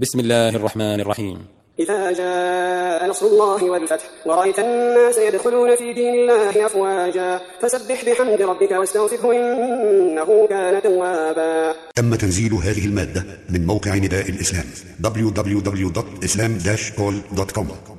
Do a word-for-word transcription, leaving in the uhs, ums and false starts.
بسم الله الرحمن الرحيم. إذا جاء نصر الله والفتح ورأيت الناس يدخلون في دين الله أفواجا فسبح بحمد ربك واستغفره إنه كان توابا. تم تنزيل هذه المادة من موقع نداء الإسلام دبليو دبليو دبليو دوت إسلام داش كول دوت كوم.